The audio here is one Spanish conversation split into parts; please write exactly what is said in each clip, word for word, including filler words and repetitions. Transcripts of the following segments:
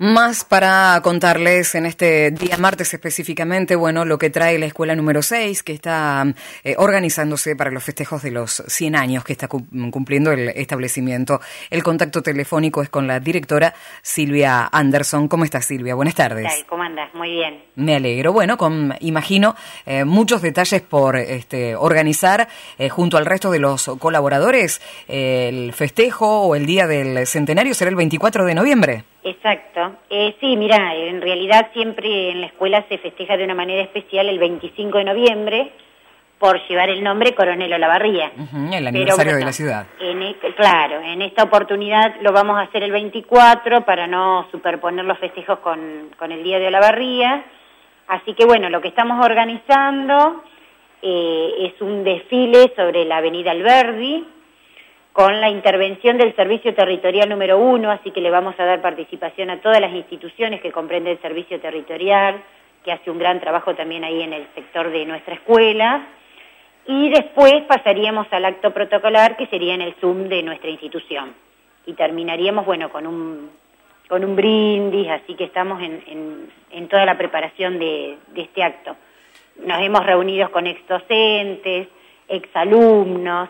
Más para contarles en este día martes específicamente, bueno, lo que trae la escuela número seis, que está eh, organizándose para los festejos de los cien años que está cumpliendo el establecimiento. El contacto telefónico es con la directora Silvia Anderson. ¿Cómo estás, Silvia? Buenas tardes. ¿Cómo andas? Muy bien. Me alegro. Bueno, con, imagino, eh, muchos detalles por este, organizar eh, junto al resto de los colaboradores. Eh, el festejo o el día del centenario será el veinticuatro de noviembre. Exacto. Eh, sí, mira, en realidad siempre en la escuela se festeja de una manera especial el veinticinco de noviembre por llevar el nombre Coronel Olavarría. Uh-huh, el aniversario Pero, bueno, de la ciudad. En e claro, en esta oportunidad lo vamos a hacer el veinticuatro para no superponer los festejos con, con el Día de Olavarría. Así que bueno, lo que estamos organizando eh, es un desfile sobre la avenida Alberdi, con la intervención del Servicio Territorial número uno, así que le vamos a dar participación a todas las instituciones que comprende el Servicio Territorial, que hace un gran trabajo también ahí en el sector de nuestra escuela, y después pasaríamos al acto protocolar, que sería en el Zoom de nuestra institución, y terminaríamos, bueno, con un, con un brindis, así que estamos en, en, en toda la preparación de, de este acto. Nos hemos reunido con exdocentes, exalumnos,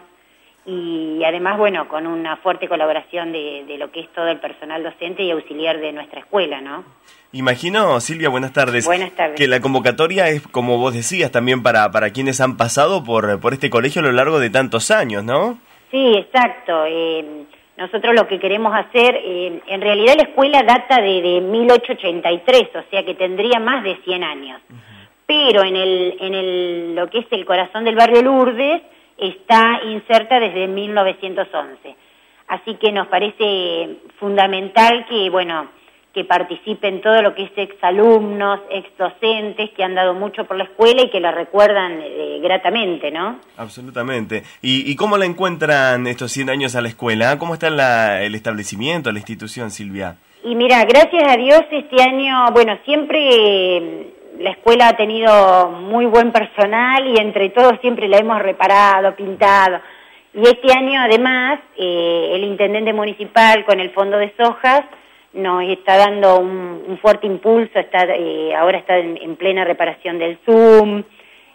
y además, bueno, con una fuerte colaboración de, de lo que es todo el personal docente y auxiliar de nuestra escuela, ¿no? Imagino, Silvia, buenas tardes. Buenas tardes. Que la convocatoria es, como vos decías, también para, para quienes han pasado por, por este colegio a lo largo de tantos años, ¿no? Sí, exacto. Eh, nosotros lo que queremos hacer, eh, en realidad la escuela data de, de mil ochocientos ochenta y tres, o sea que tendría más de cien años. Uh-huh. Pero en el, en el, lo que es el corazón del barrio Lourdes, está inserta desde mil novecientos once. Así que nos parece fundamental que, bueno, que participen todo lo que es exalumnos, exdocentes, que han dado mucho por la escuela y que la recuerdan eh, gratamente, ¿no? Absolutamente. ¿Y, ¿Y cómo la encuentran estos cien años a la escuela? ¿Cómo está la, el establecimiento, la institución, Silvia? Y mira, gracias a Dios este año, bueno, siempre... Eh, la escuela ha tenido muy buen personal y entre todos siempre la hemos reparado, pintado. Y este año además eh, el intendente municipal con el Fondo de Sojas nos está dando un, un fuerte impulso, está eh, ahora está en, en plena reparación del Zoom,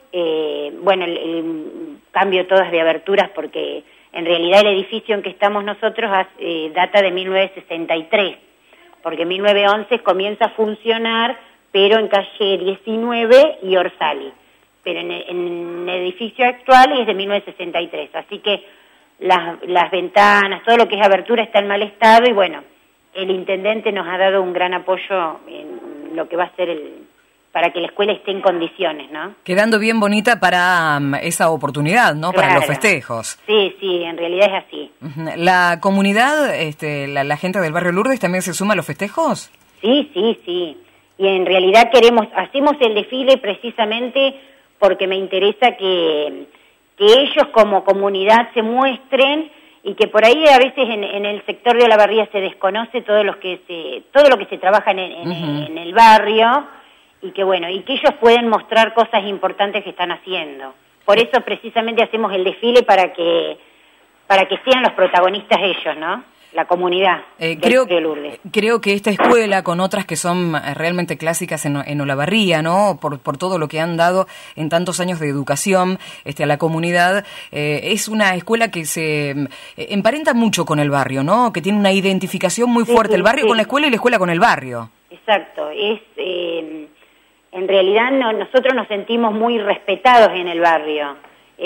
eh, bueno, el, el cambio todas de aberturas porque en realidad el edificio en que estamos nosotros eh, data de mil novecientos sesenta y tres, porque en mil novecientos once comienza a funcionar pero en calle diecinueve y Orsali. Pero en el, en el edificio actual es de mil novecientos sesenta y tres, así que las, las ventanas, todo lo que es abertura está en mal estado y bueno, el intendente nos ha dado un gran apoyo en lo que va a ser el para que la escuela esté en condiciones, ¿no? Quedando bien bonita para um, esa oportunidad, ¿no? Claro. Para los festejos. Sí, sí, en realidad es así. ¿La comunidad, este, la, la gente del barrio Lourdes también se suma a los festejos? Sí, sí, sí. Y en realidad queremos, hacemos el desfile precisamente porque me interesa que, que ellos como comunidad se muestren y que por ahí a veces en, en el sector de Olavarría se desconoce todo lo que se, todo lo que se trabaja en, en, uh-huh. en el barrio y que bueno, y que ellos pueden mostrar cosas importantes que están haciendo. Por eso precisamente hacemos el desfile para que, para que sean los protagonistas ellos, ¿no? La comunidad eh, creo, de Lourdes. Creo que esta escuela, con otras que son realmente clásicas en, en Olavarría, ¿no? Por, por todo lo que han dado en tantos años de educación este, a la comunidad, eh, es una escuela que se eh, emparenta mucho con el barrio, ¿no? Que tiene una identificación muy fuerte, sí, el barrio sí. con la escuela y la escuela con el barrio. Exacto, es eh, en realidad no, nosotros nos sentimos muy respetados en el barrio.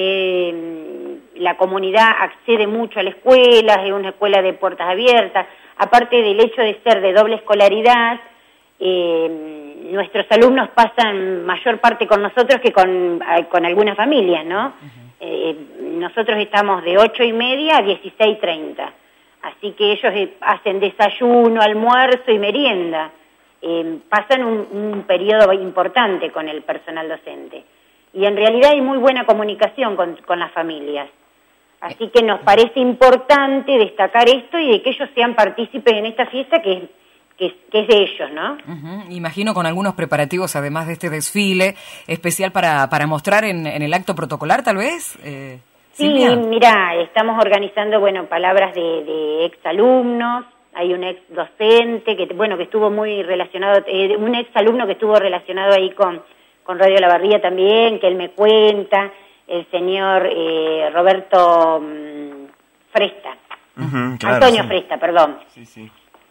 Eh, la comunidad accede mucho a la escuela, es una escuela de puertas abiertas, aparte del hecho de ser de doble escolaridad, eh, nuestros alumnos pasan mayor parte con nosotros que con, con algunas familias, ¿no? Uh-huh. Eh, nosotros estamos de ocho y media a dieciséis treinta, así que ellos hacen desayuno, almuerzo y merienda, eh, pasan un, un periodo importante con el personal docente. Y en realidad hay muy buena comunicación con, con las familias. Así que nos parece importante destacar esto y de que ellos sean partícipes en esta fiesta que es, que es, que es de ellos, ¿no? Uh-huh. Imagino con algunos preparativos, además de este desfile, especial para, para mostrar en, en el acto protocolar, tal vez. Eh, sí, mira, estamos organizando, bueno, palabras de, de exalumnos, hay un ex docente, que bueno, que estuvo muy relacionado, eh, un ex alumno que estuvo relacionado ahí con, con Radio La Barría también, que él me cuenta, el señor eh, Roberto um, Fresta, uh-huh, claro, Antonio sí. Fresta, perdón. Sí, sí.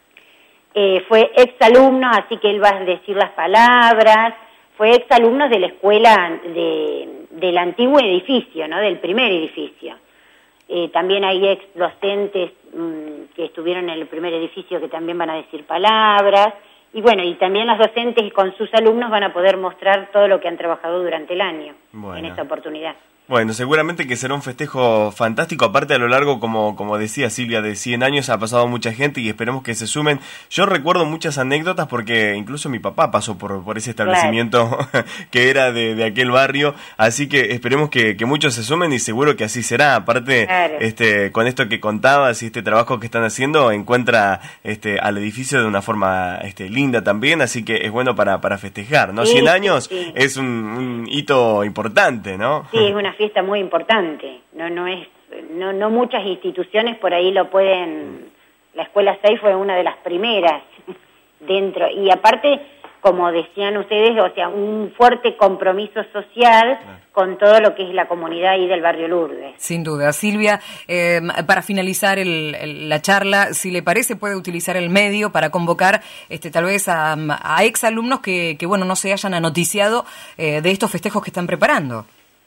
Eh, fue ex alumno, así que él va a decir las palabras, fue ex alumno de la escuela de, del antiguo edificio, ¿no? Del primer edificio. Eh, también hay ex docentes mmm, que estuvieron en el primer edificio que también van a decir palabras, y bueno, y también los docentes con sus alumnos van a poder mostrar todo lo que han trabajado durante el año, bueno, en esta oportunidad. Bueno, seguramente que será un festejo fantástico, aparte a lo largo, como, como decía Silvia, de cien años ha pasado mucha gente y esperemos que se sumen. Yo recuerdo muchas anécdotas porque incluso mi papá pasó por, por ese establecimiento, claro, que era de, de aquel barrio, así que esperemos que, que muchos se sumen y seguro que así será. Aparte, claro, este, con esto que contabas y este trabajo que están haciendo, encuentra este, al edificio de una forma este, linda también, así que es bueno para, para festejar, ¿no? Sí, cien años sí. Es un, un hito importante, ¿no? Sí, es una fiesta muy importante, no no es no no muchas instituciones por ahí lo pueden. La escuela seis fue una de las primeras dentro, y aparte, como decían ustedes, o sea, un fuerte compromiso social, claro, con todo lo que es la comunidad ahí del barrio Lourdes. Sin duda. Silvia, eh, para finalizar el, el, la charla, si le parece, puede utilizar el medio para convocar este, tal vez a, a exalumnos que, que, bueno, no se hayan anoticiado eh, de estos festejos que están preparando.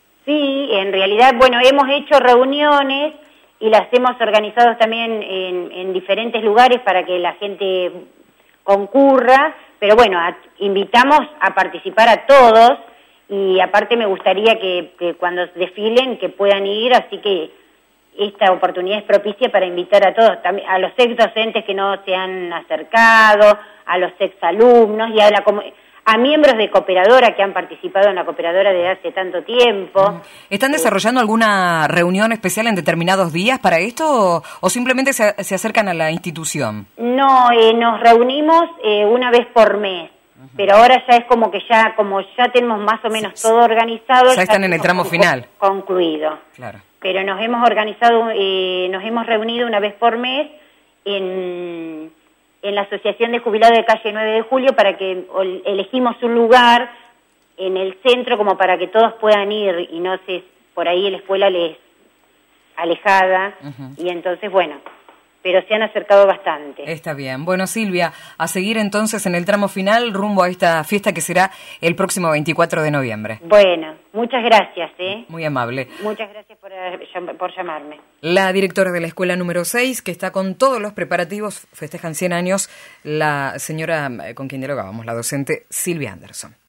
Sí, en realidad, bueno, hemos hecho reuniones y las hemos organizado también en, en diferentes lugares para que la gente concurra, pero bueno, a, invitamos a participar a todos, y aparte me gustaría que, que cuando desfilen que puedan ir, así que esta oportunidad es propicia para invitar a todos, también a los ex docentes que no se han acercado, a los ex alumnos y a la comunidad, a miembros de cooperadora que han participado en la cooperadora desde hace tanto tiempo. ¿Están desarrollando alguna reunión especial en determinados días para esto o, o simplemente se, se acercan a la institución? No, eh, nos reunimos eh, una vez por mes, uh-huh, pero ahora ya es como que ya como ya tenemos más o menos todo organizado. Ya, ya están en el tramo final. Concluido. Claro. Pero nos hemos organizado, eh, nos hemos reunido una vez por mes en... en la Asociación de Jubilados de Calle nueve de Julio, para que elegimos un lugar en el centro como para que todos puedan ir y no se, por ahí la escuela les alejada, uh-huh, y entonces, bueno, pero se han acercado bastante. Está bien. Bueno, Silvia, a seguir entonces en el tramo final rumbo a esta fiesta que será el próximo veinticuatro de noviembre. Bueno, muchas gracias, ¿eh? Muy amable. Muchas gracias por, por llamarme. La directora de la escuela número seis, que está con todos los preparativos, festejan cien años, la señora con quien dialogábamos, la docente Silvia Anderson.